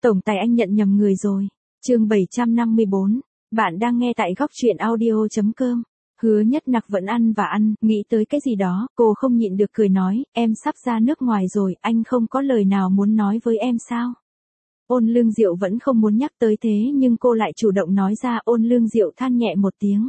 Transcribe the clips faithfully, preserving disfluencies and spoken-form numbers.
Tổng tài anh nhận nhầm người rồi. Chương bảy trăm năm mươi bốn. Bạn đang nghe tại góc truyện audio chấm com. Hứa Nhất Nặc vẫn ăn và ăn, nghĩ tới cái gì đó, cô không nhịn được cười nói, em sắp ra nước ngoài rồi, anh không có lời nào muốn nói với em sao? Ôn Lương Diệu vẫn không muốn nhắc tới thế nhưng cô lại chủ động nói ra. Ôn Lương Diệu than nhẹ một tiếng.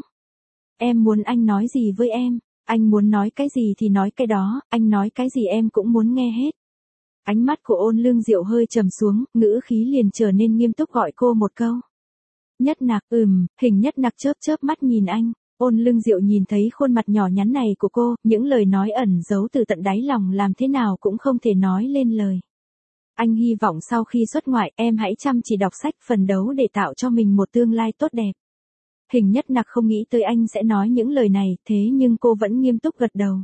Em muốn anh nói gì với em? Anh muốn nói cái gì thì nói cái đó, anh nói cái gì em cũng muốn nghe hết. Ánh mắt của Ôn Lương Diệu hơi trầm xuống, ngữ khí liền trở nên nghiêm túc gọi cô một câu. Nhất Nặc, ừm, Hình Nhất Nặc chớp chớp mắt nhìn anh. Ôn Lương Diệu nhìn thấy khuôn mặt nhỏ nhắn này của cô, những lời nói ẩn giấu từ tận đáy lòng làm thế nào cũng không thể nói lên lời. Anh hy vọng sau khi xuất ngoại em hãy chăm chỉ đọc sách, phấn đấu để tạo cho mình một tương lai tốt đẹp. Hình Nhất Nặc không nghĩ tới anh sẽ nói những lời này, thế nhưng cô vẫn nghiêm túc gật đầu.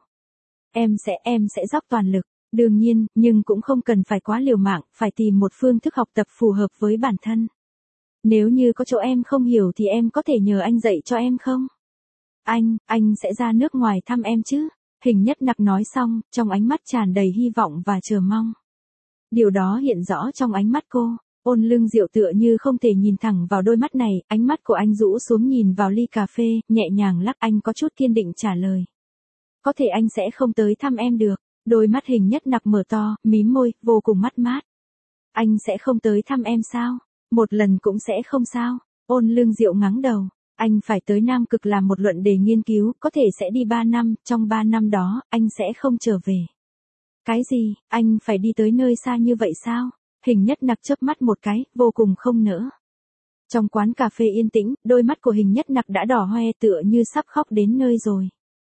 Em sẽ, em sẽ dốc toàn lực. Đương nhiên, nhưng cũng không cần phải quá liều mạng, phải tìm một phương thức học tập phù hợp với bản thân. Nếu như có chỗ em không hiểu thì em có thể nhờ anh dạy cho em không? Anh, anh sẽ ra nước ngoài thăm em chứ? Hình Nhất Nặc nói xong, trong ánh mắt tràn đầy hy vọng và chờ mong. Điều đó hiện rõ trong ánh mắt cô. Ôn Lương Diệu tựa như không thể nhìn thẳng vào đôi mắt này, ánh mắt của anh rũ xuống nhìn vào ly cà phê, nhẹ nhàng lắc. Anh có chút kiên định trả lời. Có thể anh sẽ không tới thăm em được. Đôi mắt Hình Nhất Nặc mở to, mím môi, vô cùng mất mát. Anh sẽ không tới thăm em sao? Một lần cũng sẽ không sao? Ôn Lương Diệu ngắng đầu. Anh phải tới Nam Cực làm một luận đề nghiên cứu, có thể sẽ đi ba năm, trong ba năm đó, anh sẽ không trở về. Cái gì, anh phải đi tới nơi xa như vậy sao? Hình Nhất Nặc chớp mắt một cái, vô cùng không nỡ. Trong quán cà phê yên tĩnh, đôi mắt của Hình Nhất Nặc đã đỏ hoe tựa như sắp khóc đến nơi rồi.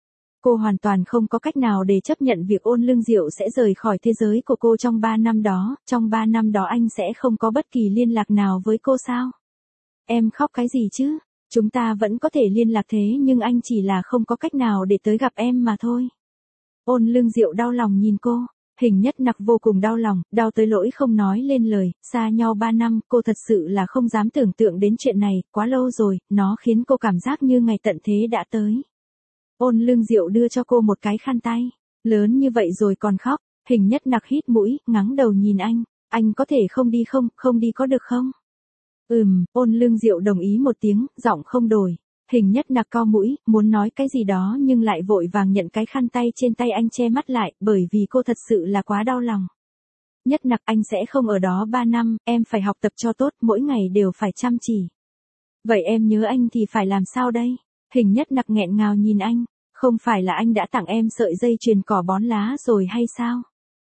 Cô hoàn toàn không có cách nào để chấp nhận việc Ôn Lương Diệu sẽ rời khỏi thế giới của cô trong ba năm đó, trong ba năm đó anh sẽ không có bất kỳ liên lạc nào với cô sao? Em khóc cái gì chứ? Chúng ta vẫn có thể liên lạc thế nhưng anh chỉ là không có cách nào để tới gặp em mà thôi. Ôn Lương Diệu đau lòng nhìn cô. Hình Nhất Nặc vô cùng đau lòng, đau tới lỗi không nói lên lời. Xa nhau ba năm, cô thật sự là không dám tưởng tượng đến chuyện này, quá lâu rồi, nó khiến cô cảm giác như ngày tận thế đã tới. Ôn Lương Diệu đưa cho cô một cái khăn tay. Lớn như vậy rồi còn khóc. Hình Nhất Nặc hít mũi, ngắng đầu nhìn anh. Anh có thể không đi không, không đi có được không? Ừm, Ôn Lương Diệu đồng ý một tiếng, giọng không đổi. Hình Nhất Nặc cau mũi, muốn nói cái gì đó nhưng lại vội vàng nhận cái khăn tay trên tay anh che mắt lại, bởi vì cô thật sự là quá đau lòng. Nhất Nặc, anh sẽ không ở đó ba năm, em phải học tập cho tốt, mỗi ngày đều phải chăm chỉ. Vậy em nhớ anh thì phải làm sao đây? Hình Nhất Nặc nghẹn ngào nhìn anh, không phải là anh đã tặng em sợi dây chuyền cỏ bón lá rồi hay sao?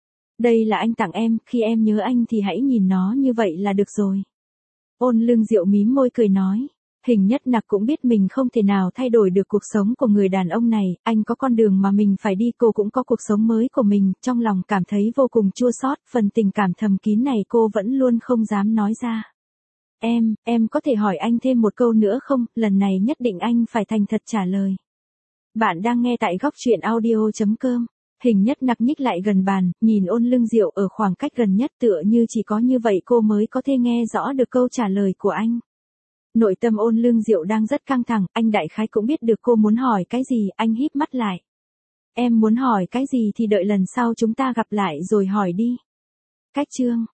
Đây là anh tặng em, khi em nhớ anh thì hãy nhìn nó như vậy là được rồi. Ôn Lương Diệu mím môi cười nói. Hình Nhất Nặc cũng biết mình không thể nào thay đổi được cuộc sống của người đàn ông này, anh có con đường mà mình phải đi, cô cũng có cuộc sống mới của mình, trong lòng cảm thấy vô cùng chua xót, phần tình cảm thầm kín này cô vẫn luôn không dám nói ra. Em, em có thể hỏi anh thêm một câu nữa không, lần này nhất định anh phải thành thật trả lời. Bạn đang nghe tại góc truyện audio chấm com. Hình Nhất Nặc nhích lại gần bàn, nhìn Ôn Lương Diệu ở khoảng cách gần nhất tựa như chỉ có như vậy cô mới có thể nghe rõ được câu trả lời của anh. Nội tâm Ôn Lương Diệu đang rất căng thẳng, anh đại khái cũng biết được cô muốn hỏi cái gì, anh híp mắt lại. Em muốn hỏi cái gì thì đợi lần sau chúng ta gặp lại rồi hỏi đi. Cách chương